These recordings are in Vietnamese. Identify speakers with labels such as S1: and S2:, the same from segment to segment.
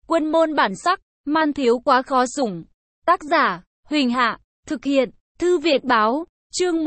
S1: Quân môn bản sắc, man thiếu quá khó sủng. Tác giả, Huỳnh Hạ, thực hiện, Thư Việt Báo, chương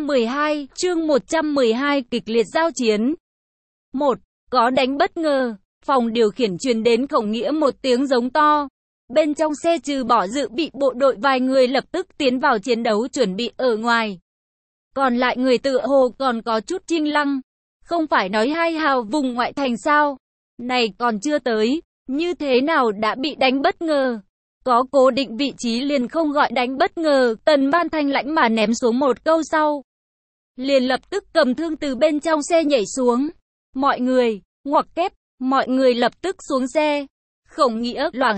S1: 112, kịch liệt giao chiến. 1. Có đánh bất ngờ, phòng điều khiển truyền đến Khổng Nghĩa một tiếng giống to. Bên trong xe trừ bỏ dự bị bộ đội vài người lập tức tiến vào chiến đấu chuẩn bị ở ngoài. Còn lại người tựa hồ còn có chút chinh lăng. Không phải nói hai hào vùng ngoại thành sao? Này còn chưa tới, như thế nào đã bị đánh bất ngờ? Có cố định vị trí liền không gọi đánh bất ngờ, Tần Ban thanh lãnh mà ném xuống một câu sau. Liền lập tức cầm thương từ bên trong xe nhảy xuống. Mọi người, ngoặc kép, mọi người lập tức xuống xe. Khổng Nghĩa loảng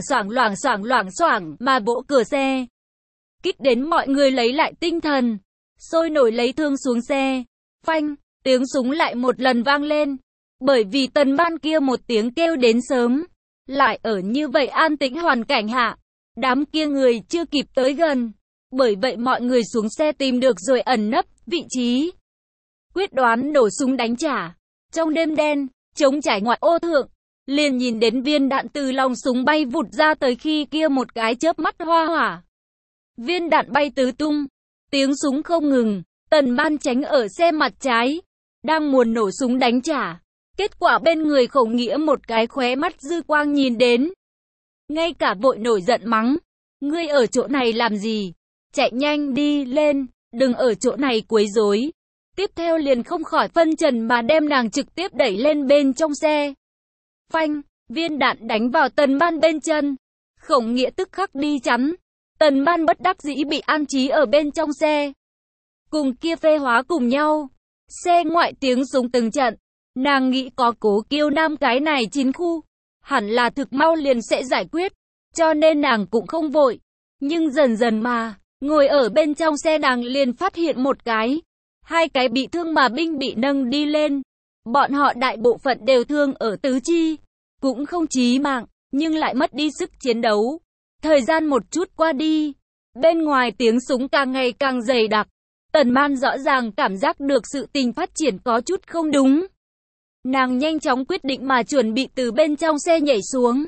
S1: xoảng mà vỗ cửa xe. Kích đến mọi người lấy lại tinh thần. Sôi nổi lấy thương xuống xe. Phanh, tiếng súng lại một lần vang lên. Bởi vì Tần Ban kia một tiếng kêu đến sớm. Lại ở như vậy an tĩnh hoàn cảnh hạ. Đám kia người chưa kịp tới gần. Bởi vậy mọi người xuống xe tìm được rồi ẩn nấp vị trí. Quyết đoán nổ súng đánh trả. Trong đêm đen, trống trải ngoại ô thượng, liền nhìn đến viên đạn từ lòng súng bay vụt ra tới khi kia một cái chớp mắt hoa hỏa. Viên đạn bay tứ tung, tiếng súng không ngừng, Tần Ban tránh ở xe mặt trái, đang muốn nổ súng đánh trả. Kết quả bên người Khổng Nghĩa một cái khóe mắt dư quang nhìn đến. Ngay cả vội nổi giận mắng, ngươi ở chỗ này làm gì? Chạy nhanh đi lên, đừng ở chỗ này quấy rối. Tiếp theo liền không khỏi phân trần mà đem nàng trực tiếp đẩy lên bên trong xe. Phanh, viên đạn đánh vào Tần Ban bên chân. Khổng Nghĩa tức khắc đi chắn. Tần Ban bất đắc dĩ bị an trí ở bên trong xe. Cùng kia phê hóa cùng nhau. Xe ngoại tiếng súng từng trận. Nàng nghĩ có Cố Kiêu Nam cái này chiến khu. Hẳn là thực mau liền sẽ giải quyết. Cho nên nàng cũng không vội. Nhưng dần dần mà, ngồi ở bên trong xe nàng liền phát hiện một cái. Hai cái bị thương mà binh bị nâng đi lên. Bọn họ đại bộ phận đều thương ở tứ chi. Cũng không chí mạng, nhưng lại mất đi sức chiến đấu. Thời gian một chút qua đi. Bên ngoài tiếng súng càng ngày càng dày đặc. Tần Ban rõ ràng cảm giác được sự tình phát triển có chút không đúng. Nàng nhanh chóng quyết định mà chuẩn bị từ bên trong xe nhảy xuống.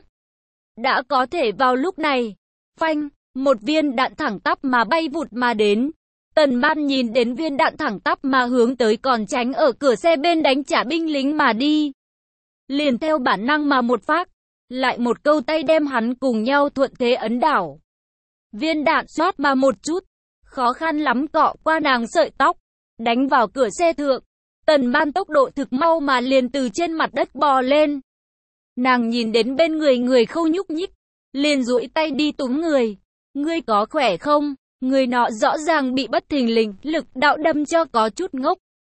S1: Đã có thể vào lúc này. Phanh, một viên đạn thẳng tắp mà bay vụt mà đến. Tần Ban nhìn đến viên đạn thẳng tắp mà hướng tới còn tránh ở cửa xe bên đánh trả binh lính mà đi. Liền theo bản năng mà một phát, lại một câu tay đem hắn cùng nhau thuận thế ấn đảo. Viên đạn xoát mà một chút, khó khăn lắm cọ qua nàng sợi tóc, đánh vào cửa xe thượng. Tần Ban tốc độ thực mau mà liền từ trên mặt đất bò lên. Nàng nhìn đến bên người không nhúc nhích, liền duỗi tay đi túm người. Ngươi có khỏe không? Người nọ rõ ràng bị bất thình lình, lực đạo đâm cho có chút ngốc.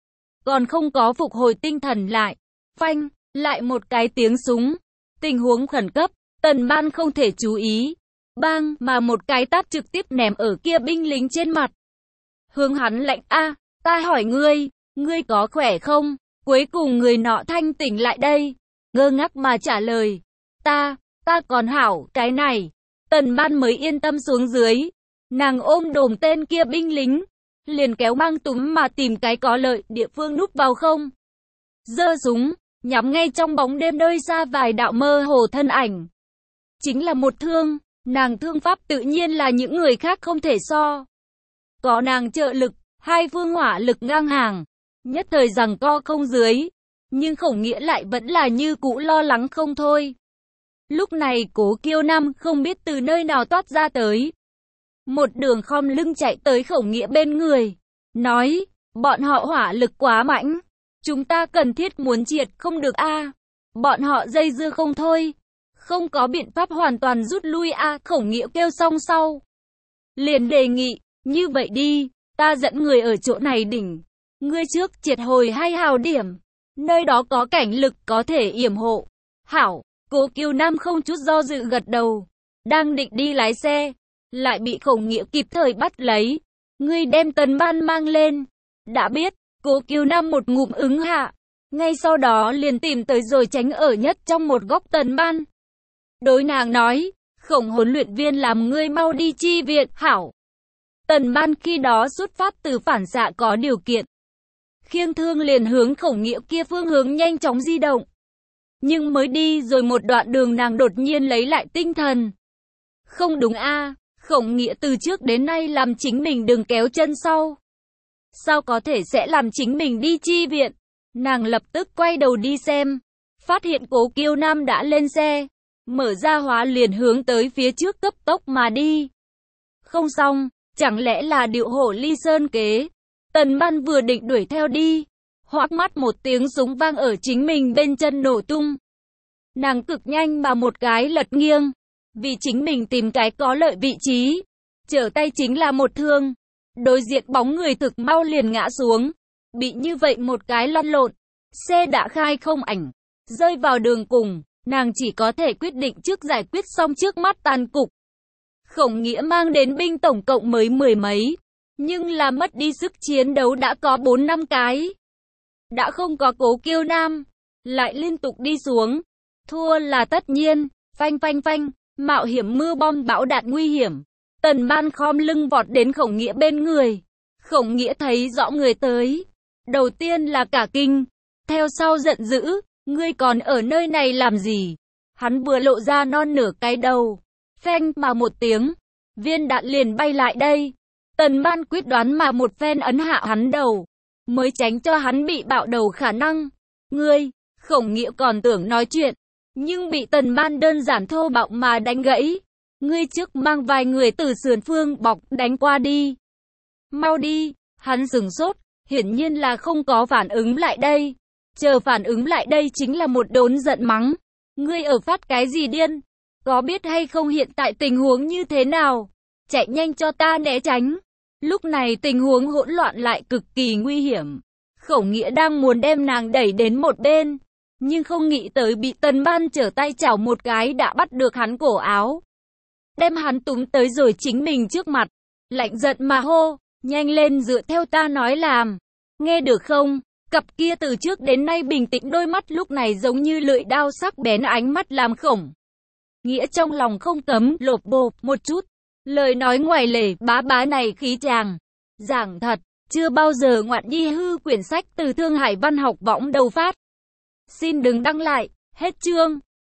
S1: Còn không có phục hồi tinh thần lại. Phanh, lại một cái tiếng súng. Tình huống khẩn cấp, Tần Ban không thể chú ý. Bang, mà một cái tát trực tiếp ném ở kia binh lính trên mặt. Hướng hắn lạnh, ta hỏi ngươi, ngươi có khỏe không? Cuối cùng người nọ thanh tỉnh lại đây. Ngơ ngác mà trả lời. Ta còn hảo, cái này. Tần Ban mới yên tâm xuống dưới. Nàng ôm đồm tên kia binh lính, liền kéo mang túm mà tìm cái có lợi địa phương núp vào không. Giơ súng, nhắm ngay trong bóng đêm nơi xa vài đạo mơ hồ thân ảnh. Chính là một thương, nàng thương pháp tự nhiên là những người khác không thể so. Có nàng trợ lực, hai phương hỏa lực ngang hàng, nhất thời giằng co không dưới. Nhưng Khổng Nghĩa lại vẫn là như cũ lo lắng không thôi. Lúc này Cố Kiêu Nam không biết từ nơi nào toát ra tới. Một đường khom lưng chạy tới Khổng Nghĩa bên người. Nói, bọn họ hỏa lực quá mạnh. Chúng ta cần thiết muốn triệt không được Bọn họ dây dưa không thôi. Không có biện pháp hoàn toàn rút lui Khổng Nghĩa kêu xong sau. Liền đề nghị, như vậy đi, ta dẫn người ở chỗ này đỉnh. Ngươi trước triệt hồi 2 hào điểm. Nơi đó có cảnh lực có thể yểm hộ. Hảo, Cố Kiêu Nam không chút do dự gật đầu. Đang định đi lái xe. Lại bị Khổng Nghĩa kịp thời bắt lấy. Ngươi đem Tần Ban mang lên. Đã biết, Cố Kiêu Nam một ngụm ứng hạ. Ngay sau đó liền tìm tới rồi tránh ở nhất trong một góc Tần Ban. Đối nàng nói, Khổng huấn luyện viên làm ngươi mau đi chi viện, hảo. Tần Ban khi đó xuất phát từ phản xạ có điều kiện. Khiêng thương liền hướng Khổng Nghĩa kia phương hướng nhanh chóng di động. Nhưng mới đi rồi một đoạn đường nàng đột nhiên lấy lại tinh thần. Không đúng a, Khổng Nghĩa từ trước đến nay làm chính mình đừng kéo chân sau. Sao có thể sẽ làm chính mình đi chi viện? Nàng lập tức quay đầu đi xem. Phát hiện Cố Kiêu Nam đã lên xe. Mở ra hóa liền hướng tới phía trước cấp tốc mà đi. Không xong, chẳng lẽ là điệu hổ ly sơn kế? Tần Ban vừa định đuổi theo đi. Hoắc mắt một tiếng súng vang ở chính mình bên chân nổ tung. Nàng cực nhanh mà một cái lật nghiêng. Vì chính mình tìm cái có lợi vị trí. Trở tay chính là một thương. Đối diện bóng người thực mau liền ngã xuống. Bị như vậy một cái lăn lộn. Xe đã khai không ảnh. Rơi vào đường cùng. Nàng chỉ có thể quyết định trước giải quyết xong trước mắt tàn cục. Khổng Nghĩa mang đến binh tổng cộng mới 10 mấy. Nhưng là mất đi sức chiến đấu đã có 4-5 cái. Đã không có Cố Kiêu Nam. Lại liên tục đi xuống. Thua là tất nhiên. Phanh phanh phanh. Mạo hiểm mưa bom bão đạn nguy hiểm. Tần Ban khom lưng vọt đến Khổng Nghĩa bên người. Khổng Nghĩa thấy rõ người tới. Đầu tiên là cả kinh. Theo sau giận dữ. Ngươi còn ở nơi này làm gì? Hắn vừa lộ ra non nửa cái đầu. Phanh mà một tiếng. Viên đạn liền bay lại đây. Tần Ban quyết đoán mà một phen ấn hạ hắn đầu. Mới tránh cho hắn bị bạo đầu khả năng. Ngươi, Khổng Nghĩa còn tưởng nói chuyện. Nhưng bị Tần Ban đơn giản thô bạo mà đánh gãy. Ngươi trước mang vài người từ sườn phương bọc đánh qua đi. Mau đi, hắn sửng sốt, hiển nhiên là không có phản ứng lại đây. Chờ phản ứng lại đây chính là một đốn giận mắng. Ngươi ở phát cái gì điên? Có biết hay không hiện tại tình huống như thế nào? Chạy nhanh cho ta né tránh. Lúc này tình huống hỗn loạn lại cực kỳ nguy hiểm. Khổng Nghĩa đang muốn đem nàng đẩy đến một bên. Nhưng không nghĩ tới bị Tần Ban trở tay chảo một cái đã bắt được hắn cổ áo. Đem hắn túm tới rồi chính mình trước mặt. Lạnh giận mà hô, nhanh lên dựa theo ta nói làm. Nghe được không? Cặp kia từ trước đến nay bình tĩnh đôi mắt lúc này giống như lưỡi đao sắc bén ánh mắt làm Khổng Nghĩa trong lòng không cấm lột bột một chút. Lời nói ngoài lề bá bá này khí chàng. Giảng thật, chưa bao giờ ngoạn nhi hư quyển sách từ Thương Hải Văn Học Võng đầu phát. Xin đừng đăng lại, hết chương.